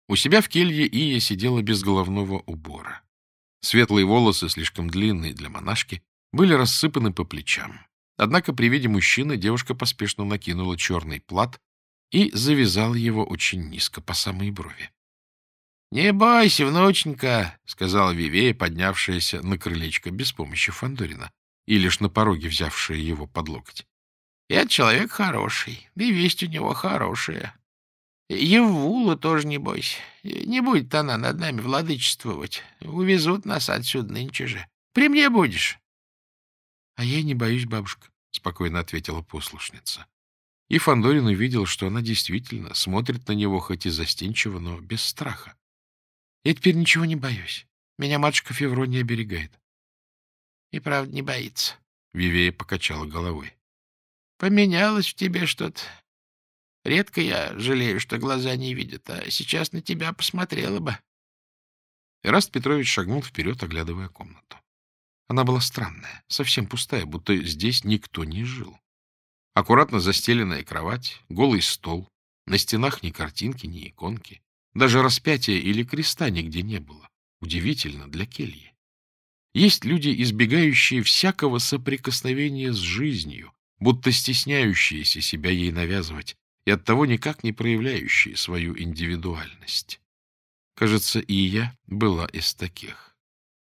У себя в келье Ия сидела без головного убора. Светлые волосы, слишком длинные для монашки, были рассыпаны по плечам. Однако при виде мужчины девушка поспешно накинула черный плат и завязала его очень низко, по самой брови. — Не бойся, внученька, — сказала Вивея, поднявшаяся на крылечко без помощи Фандорина и лишь на пороге взявшая его под локоть. — Я человек хороший, да и весть у него хорошая. Еввула тоже не бойся. Не будет она над нами владычествовать. Увезут нас отсюда нынче же. При мне будешь. — А я не боюсь, бабушка, — спокойно ответила послушница. И Фандорин увидел, что она действительно смотрит на него хоть и застенчиво, но без страха. — Я теперь ничего не боюсь. Меня матушка Феврония оберегает. — И правда не боится. Вивея покачала головой. — Поменялось в тебе что-то. Редко я жалею, что глаза не видят, а сейчас на тебя посмотрела бы. Эраст Петрович шагнул вперед, оглядывая комнату. Она была странная, совсем пустая, будто здесь никто не жил. Аккуратно застеленная кровать, голый стол, на стенах ни картинки, ни иконки. Даже распятия или креста нигде не было. Удивительно для кельи. Есть люди, избегающие всякого соприкосновения с жизнью, будто стесняющиеся себя ей навязывать, и оттого никак не проявляющие свою индивидуальность. Кажется, и я была из таких.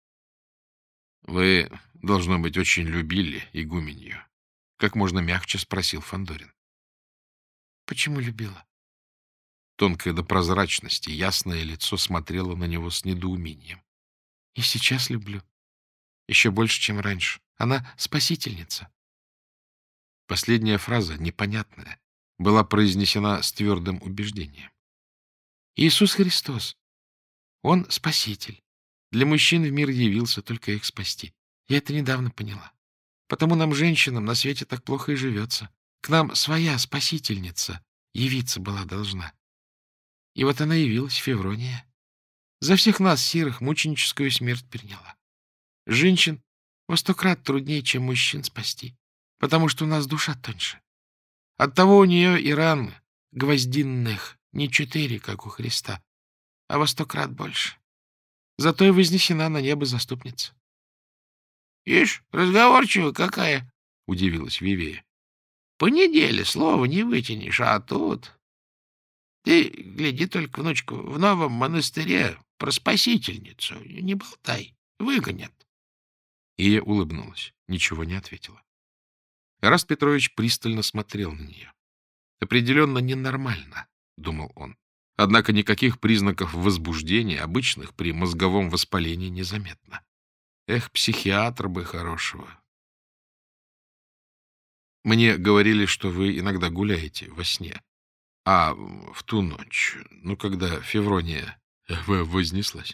— Вы, должно быть, очень любили игуменью. Как можно мягче спросил Фандорин. — Почему любила? Тонкое до прозрачности, ясное лицо смотрело на него с недоумением. — И сейчас люблю. Еще больше, чем раньше. Она спасительница. Последняя фраза, непонятная, была произнесена с твердым убеждением. Иисус Христос. Он спаситель. Для мужчин в мир явился только их спасти. Я это недавно поняла. Потому нам, женщинам, на свете так плохо и живется. К нам своя спасительница явиться была должна. И вот она явилась, Феврония. За всех нас, сирых, мученическую смерть приняла. Женщин во 100 крат труднее, чем мужчин спасти, потому что у нас душа тоньше. Оттого у нее и ран гвоздинных не 4, как у Христа, а во 100 крат больше. Зато и вознесена на небо заступница. — Ишь, разговорчивая какая, — удивилась Вивея. — По неделе слова не вытянешь, а тут... Ты гляди только, внучку, в новом монастыре про спасительницу не болтай, выгонят. Ия улыбнулась, ничего не ответила. Эраст Петрович пристально смотрел на нее. Определенно ненормально, — думал он. Однако никаких признаков возбуждения, обычных при мозговом воспалении, незаметно. Эх, психиатр бы хорошего. Мне говорили, что вы иногда гуляете во сне. А в ту ночь, когда Феврония вознеслась.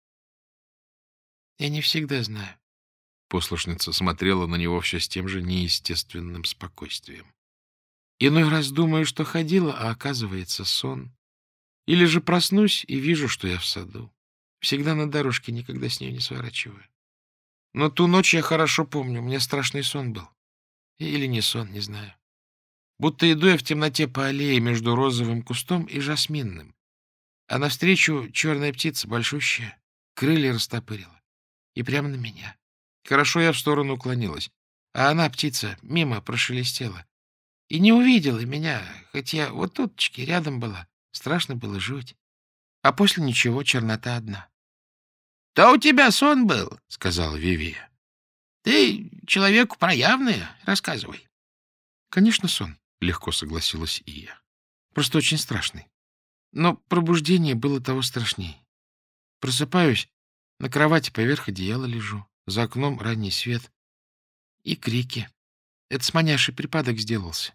Я не всегда знаю. Послушница смотрела на него все с тем же неестественным спокойствием. Иной раз думаю, что ходила, а оказывается сон. Или же проснусь и вижу, что я в саду. Всегда на дорожке, никогда с нее не сворачиваю. Но ту ночь я хорошо помню, мне страшный сон был. Или не сон, не знаю. Будто иду я в темноте по аллее между розовым кустом и жасминным. А навстречу черная птица большущая, крылья растопырила. И прямо на меня. Хорошо я в сторону уклонилась. А она, птица, мимо прошелестела. И не увидела меня, хоть я вот туточки рядом была. Страшно было жуть. А после ничего, чернота одна. — То у тебя сон был, — сказала Вивия. — Ты человеку проявная, рассказывай. — Конечно, сон, — легко согласилась Ия. — Просто очень страшный. Но пробуждение было того страшней. Просыпаюсь, на кровати поверх одеяла лежу, за окном ранний свет и крики. Это с маняшей припадок сделался.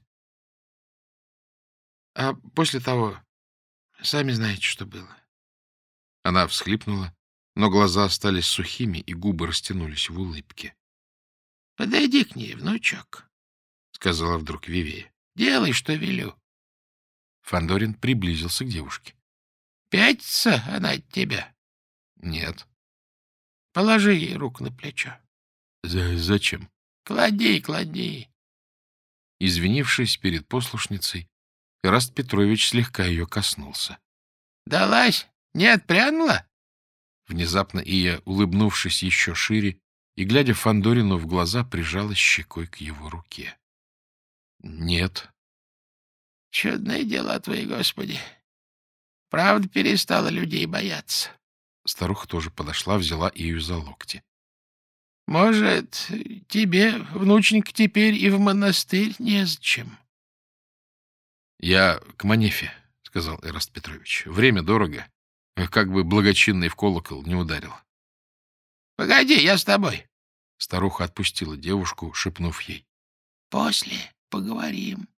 А после того, сами знаете, что было. Она всхлипнула, но глаза остались сухими, и губы растянулись в улыбке. — Подойди к ней, внучок, — сказала вдруг Вивея. — Делай, что велю. Фандорин приблизился к девушке. — Пятится она от тебя? — Нет. — Положи ей руку на плечо. — Зачем? — Клади, клади. Извинившись перед послушницей, Эраст Петрович слегка ее коснулся. — Далась Не отпрянула? Внезапно Ия, улыбнувшись еще шире и, глядя Фандорину в глаза, прижалась щекой к его руке. — Нет. — Чудные дела твои, Господи. Правда перестала людей бояться. Старуха тоже подошла, взяла Ию за локти. — Может, тебе, внученька, теперь и в монастырь незачем? — Я к Манефе, — сказал Эраст Петрович. — Время дорого. Как бы благочинный в колокол не ударил. — Погоди, я с тобой. Старуха отпустила девушку, шепнув ей. — После поговорим.